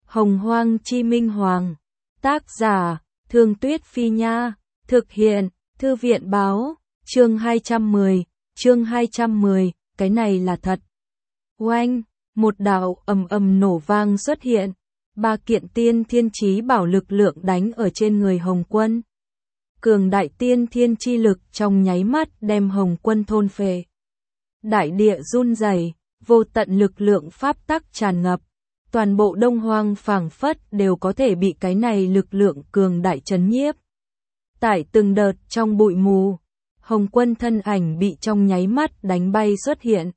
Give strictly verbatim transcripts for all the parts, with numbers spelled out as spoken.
Hồng Hoang Chi Minh Hoàng. Tác giả, Thương Tuyết Phi Nha. Thực hiện, Thư viện Báo. Chương hai trăm mười. Chương hai trăm mười. Cái này là thật. Oanh, một đạo ầm ầm nổ vang xuất hiện. Ba kiện tiên thiên chí bảo lực lượng đánh ở trên người Hồng Quân. Cường đại tiên thiên chi lực trong nháy mắt đem Hồng Quân thôn phệ. Đại địa run rẩy, vô tận lực lượng pháp tắc tràn ngập. Toàn bộ Đông Hoang phảng phất đều có thể bị cái này lực lượng cường đại chấn nhiếp. Tại từng đợt trong bụi mù, Hồng Quân thân ảnh bị trong nháy mắt đánh bay xuất hiện.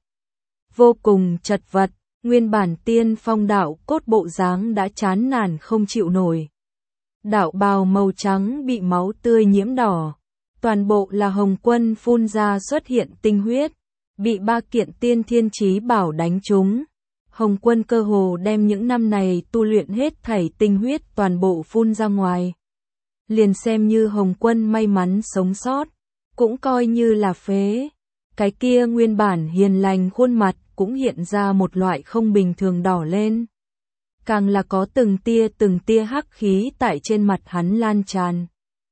Vô cùng chật vật, nguyên bản tiên phong đạo cốt bộ dáng đã chán nản không chịu nổi. Đạo bào màu trắng bị máu tươi nhiễm đỏ, toàn bộ là Hồng Quân phun ra xuất hiện tinh huyết, bị ba kiện tiên thiên chí bảo đánh trúng. Hồng Quân cơ hồ đem những năm này tu luyện hết thảy tinh huyết toàn bộ phun ra ngoài. Liền xem như Hồng Quân may mắn sống sót, cũng coi như là phế. Cái kia nguyên bản hiền lành khuôn mặt cũng hiện ra một loại không bình thường đỏ lên. Càng là có từng tia từng tia hắc khí tại trên mặt hắn lan tràn.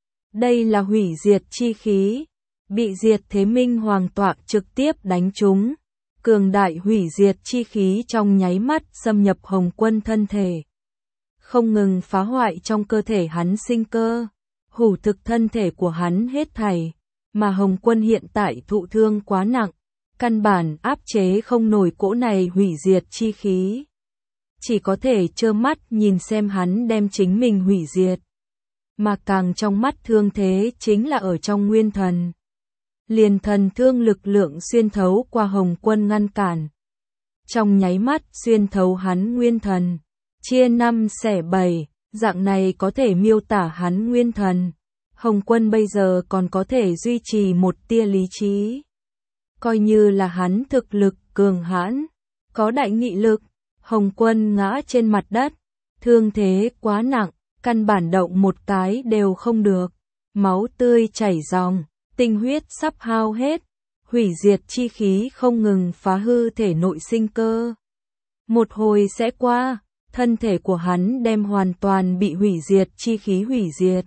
Đây là hủy diệt chi khí, bị diệt thế minh hoàng tọa trực tiếp đánh trúng. Cường đại hủy diệt chi khí trong nháy mắt xâm nhập Hồng Quân thân thể. Không ngừng phá hoại trong cơ thể hắn sinh cơ, hủ thực thân thể của hắn hết thảy. Mà Hồng Quân hiện tại thụ thương quá nặng, căn bản áp chế không nổi cỗ này hủy diệt chi khí. Chỉ có thể trơ mắt nhìn xem hắn đem chính mình hủy diệt. Mà càng trong mắt thương thế chính là ở trong nguyên thần. Liền thần thương lực lượng xuyên thấu qua Hồng Quân ngăn cản. Trong nháy mắt xuyên thấu hắn nguyên thần, chia năm xẻ bảy, dạng này có thể miêu tả hắn nguyên thần. Hồng Quân bây giờ còn có thể duy trì một tia lý trí. Coi như là hắn thực lực cường hãn, có đại nghị lực. Hồng Quân ngã trên mặt đất, thương thế quá nặng, căn bản động một cái đều không được. Máu tươi chảy ròng, tinh huyết sắp hao hết, hủy diệt chi khí không ngừng phá hư thể nội sinh cơ. Một hồi sẽ qua, thân thể của hắn đem hoàn toàn bị hủy diệt chi khí hủy diệt.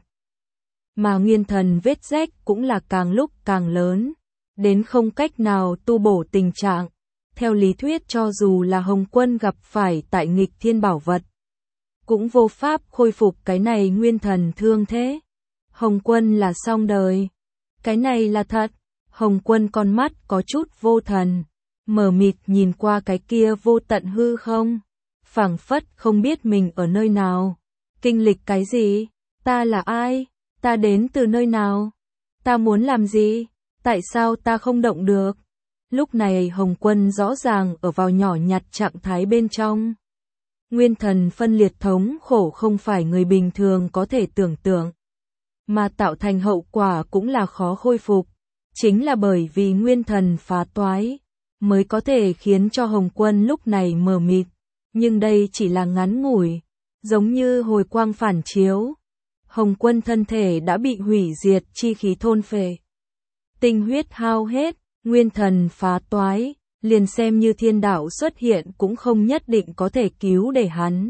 Mà nguyên thần vết rách cũng là càng lúc càng lớn, đến không cách nào tu bổ tình trạng. Theo lý thuyết cho dù là Hồng Quân gặp phải tại nghịch thiên bảo vật, cũng vô pháp khôi phục cái này nguyên thần thương thế. Hồng Quân là xong đời. Cái này là thật. Hồng Quân con mắt có chút vô thần, mờ mịt nhìn qua cái kia vô tận hư không, phảng phất không biết mình ở nơi nào, kinh lịch cái gì, ta là ai, ta đến từ nơi nào, ta muốn làm gì, tại sao ta không động được. Lúc này Hồng Quân rõ ràng ở vào nhỏ nhặt trạng thái bên trong. Nguyên thần phân liệt thống khổ không phải người bình thường có thể tưởng tượng, mà tạo thành hậu quả cũng là khó khôi phục. Chính là bởi vì nguyên thần phá toái, mới có thể khiến cho Hồng Quân lúc này mờ mịt. Nhưng đây chỉ là ngắn ngủi, giống như hồi quang phản chiếu. Hồng Quân thân thể đã bị hủy diệt chi khí thôn phệ. Tinh huyết hao hết, nguyên thần phá toái, liền xem như thiên đạo xuất hiện cũng không nhất định có thể cứu để hắn.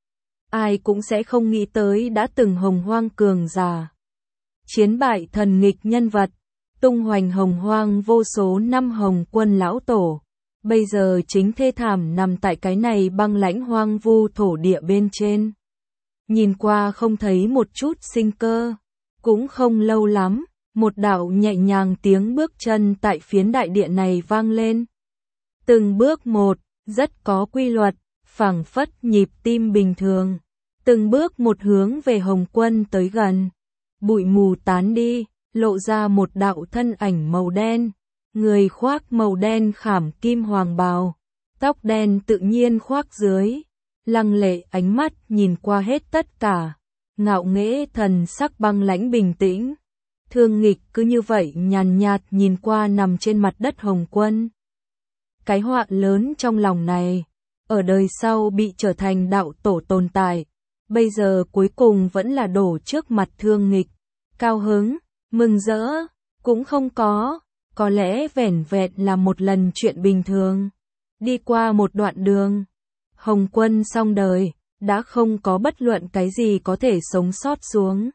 Ai cũng sẽ không nghĩ tới đã từng hồng hoang cường giả, chiến bại thần nghịch nhân vật, tung hoành hồng hoang vô số năm Hồng Quân lão tổ, bây giờ chính thê thảm nằm tại cái này băng lãnh hoang vu thổ địa bên trên. Nhìn qua không thấy một chút sinh cơ, cũng không lâu lắm, một đạo nhẹ nhàng tiếng bước chân tại phiến đại địa này vang lên. Từng bước một, rất có quy luật, phảng phất nhịp tim bình thường. Từng bước một hướng về Hồng Quân tới gần. Bụi mù tán đi, lộ ra một đạo thân ảnh màu đen. Người khoác màu đen khảm kim hoàng bào, tóc đen tự nhiên khoác dưới. Lăng lệ ánh mắt nhìn qua hết tất cả. Ngạo nghễ thần sắc băng lãnh bình tĩnh. Thương nghịch cứ như vậy nhàn nhạt nhìn qua nằm trên mặt đất Hồng Quân. Cái họa lớn trong lòng này, ở đời sau bị trở thành đạo tổ tồn tại, bây giờ cuối cùng vẫn là đổ trước mặt thương nghịch. Cao hứng, mừng rỡ, cũng không có, có lẽ vẻn vẹn là một lần chuyện bình thường. Đi qua một đoạn đường, Hồng Quân xong đời, đã không có bất luận cái gì có thể sống sót xuống.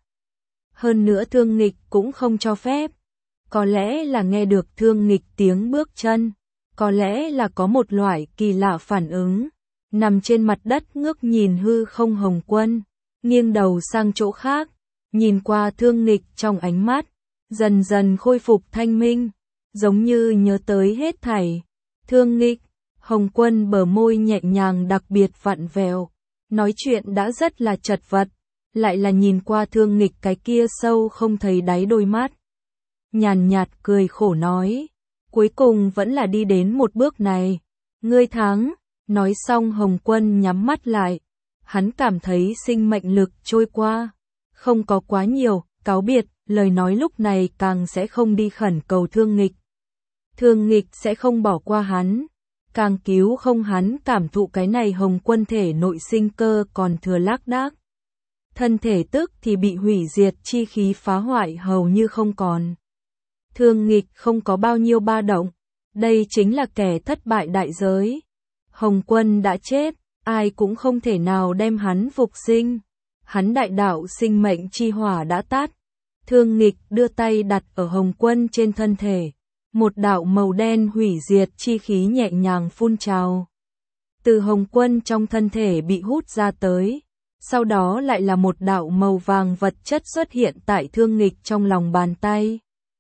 Hơn nữa Thương Nghịch cũng không cho phép. Có lẽ là nghe được Thương Nghịch tiếng bước chân, có lẽ là có một loại kỳ lạ phản ứng. Nằm trên mặt đất ngước nhìn hư không Hồng Quân, nghiêng đầu sang chỗ khác, nhìn qua Thương Nghịch trong ánh mắt, dần dần khôi phục thanh minh, giống như nhớ tới hết thảy. Thương Nghịch, Hồng Quân bờ môi nhẹ nhàng đặc biệt vặn vẹo, nói chuyện đã rất là chật vật, lại là nhìn qua Thương Nghịch cái kia sâu không thấy đáy đôi mắt. Nhàn nhạt cười khổ nói, cuối cùng vẫn là đi đến một bước này, ngươi thắng. Nói xong Hồng Quân nhắm mắt lại, hắn cảm thấy sinh mệnh lực trôi qua, không có quá nhiều, cáo biệt, lời nói lúc này càng sẽ không đi khẩn cầu Thương Nghịch. Thương Nghịch sẽ không bỏ qua hắn, càng cứu không hắn cảm thụ cái này Hồng Quân thể nội sinh cơ còn thừa lác đác. Thân thể tức thì bị hủy diệt chi khí phá hoại hầu như không còn. Thương Nghịch không có bao nhiêu ba động, đây chính là kẻ thất bại đại giới. Hồng Quân đã chết, ai cũng không thể nào đem hắn phục sinh. Hắn đại đạo sinh mệnh chi hỏa đã tắt. Thương Nghịch đưa tay đặt ở Hồng Quân trên thân thể. Một đạo màu đen hủy diệt chi khí nhẹ nhàng phun trào. Từ Hồng Quân trong thân thể bị hút ra tới. Sau đó lại là một đạo màu vàng vật chất xuất hiện tại Thương Nghịch trong lòng bàn tay.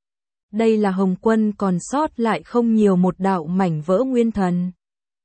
Đây là Hồng Quân còn sót lại không nhiều một đạo mảnh vỡ nguyên thần.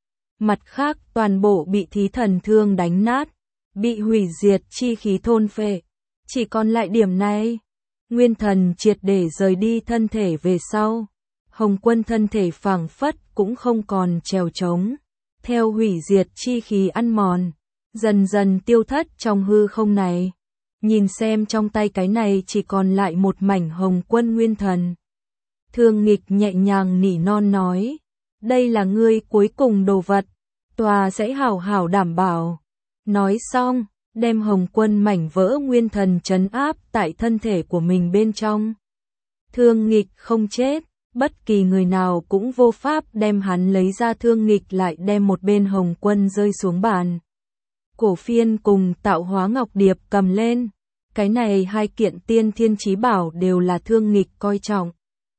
Mặt khác toàn bộ bị thí thần thương đánh nát, bị hủy diệt chi khí thôn phệ. Chỉ còn lại điểm này. Nguyên thần triệt để rời đi thân thể về sau. Hồng Quân thân thể phảng phất cũng không còn trèo trống. Theo hủy diệt chi khí ăn mòn, dần dần tiêu thất trong hư không này. Nhìn xem trong tay cái này chỉ còn lại một mảnh Hồng Quân nguyên thần. Thương Nghịch nhẹ nhàng nỉ non nói, đây là ngươi cuối cùng đồ vật, tòa sẽ hảo hảo đảm bảo. Nói xong, đem Hồng Quân mảnh vỡ nguyên thần trấn áp tại thân thể của mình bên trong. Thương Nghịch không chết, bất kỳ người nào cũng vô pháp đem hắn lấy ra. Thương Nghịch lại đem một bên Hồng Quân rơi xuống bàn. Cổ phiên cùng tạo hóa ngọc điệp cầm lên. Cái này hai kiện tiên thiên chí bảo đều là Thương Nghịch coi trọng.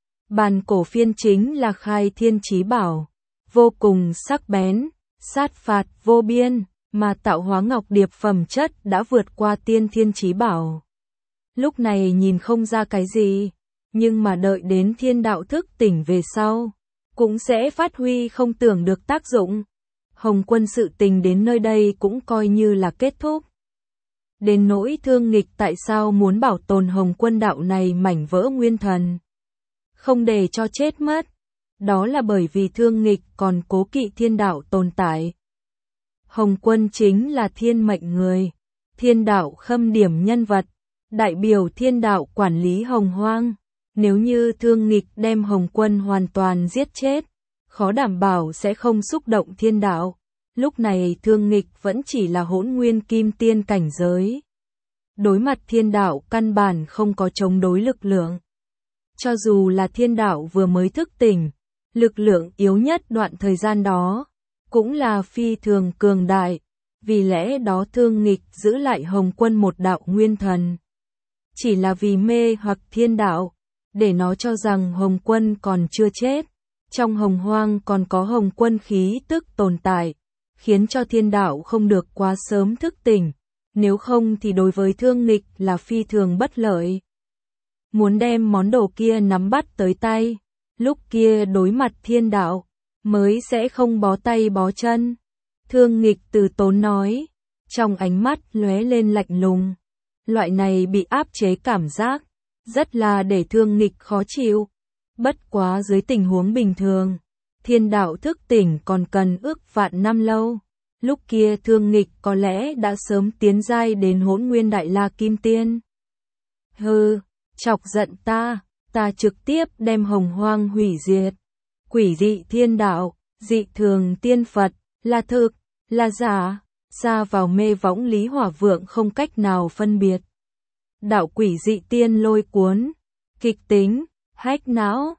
Bàn cổ phiên chính là khai thiên chí bảo, vô cùng sắc bén, sát phạt vô biên, mà tạo hóa ngọc điệp phẩm chất đã vượt qua tiên thiên chí bảo. Lúc này nhìn không ra cái gì, nhưng mà đợi đến thiên đạo thức tỉnh về sau, cũng sẽ phát huy không tưởng được tác dụng. Hồng Quân sự tình đến nơi đây cũng coi như là kết thúc. Đến nỗi Thương Nghịch tại sao muốn bảo tồn Hồng Quân đạo này mảnh vỡ nguyên thần, không để cho chết mất, đó là bởi vì Thương Nghịch còn cố kỵ thiên đạo tồn tại. Hồng Quân chính là thiên mệnh người, thiên đạo khâm điểm nhân vật, đại biểu thiên đạo quản lý hồng hoang. Nếu như Thương Nghịch đem Hồng Quân hoàn toàn giết chết, khó đảm bảo sẽ không xúc động thiên đạo. Lúc này Thương Nghịch vẫn chỉ là hỗn nguyên kim tiên cảnh giới. Đối mặt thiên đạo căn bản không có chống đối lực lượng. Cho dù là thiên đạo vừa mới thức tỉnh, lực lượng yếu nhất đoạn thời gian đó, cũng là phi thường cường đại. Vì lẽ đó Thương Nghịch giữ lại Hồng Quân một đạo nguyên thần. Chỉ là vì mê hoặc thiên đạo, để nó cho rằng Hồng Quân còn chưa chết. Trong hồng hoang còn có Hồng Quân khí tức tồn tại, khiến cho thiên đạo không được quá sớm thức tỉnh. Nếu không thì đối với Thương Nghịch là phi thường bất lợi. Muốn đem món đồ kia nắm bắt tới tay, lúc kia đối mặt thiên đạo, mới sẽ không bó tay bó chân. Thương Nghịch từ tốn nói, trong ánh mắt lóe lên lạnh lùng. Loại này bị áp chế cảm giác, rất là để Thương Nghịch khó chịu. Bất quá dưới tình huống bình thường, thiên đạo thức tỉnh còn cần ước vạn năm lâu. Lúc kia Thương Nghịch có lẽ đã sớm tiến giai đến hỗn nguyên đại la kim tiên. Hừ, chọc giận ta, ta trực tiếp đem hồng hoang hủy diệt. Quỷ dị thiên đạo, dị thường tiên Phật, là thực, là giả, xa vào mê võng Lý Hỏa Vượng không cách nào phân biệt. Đạo quỷ dị tiên lôi cuốn, kịch tính, hách não,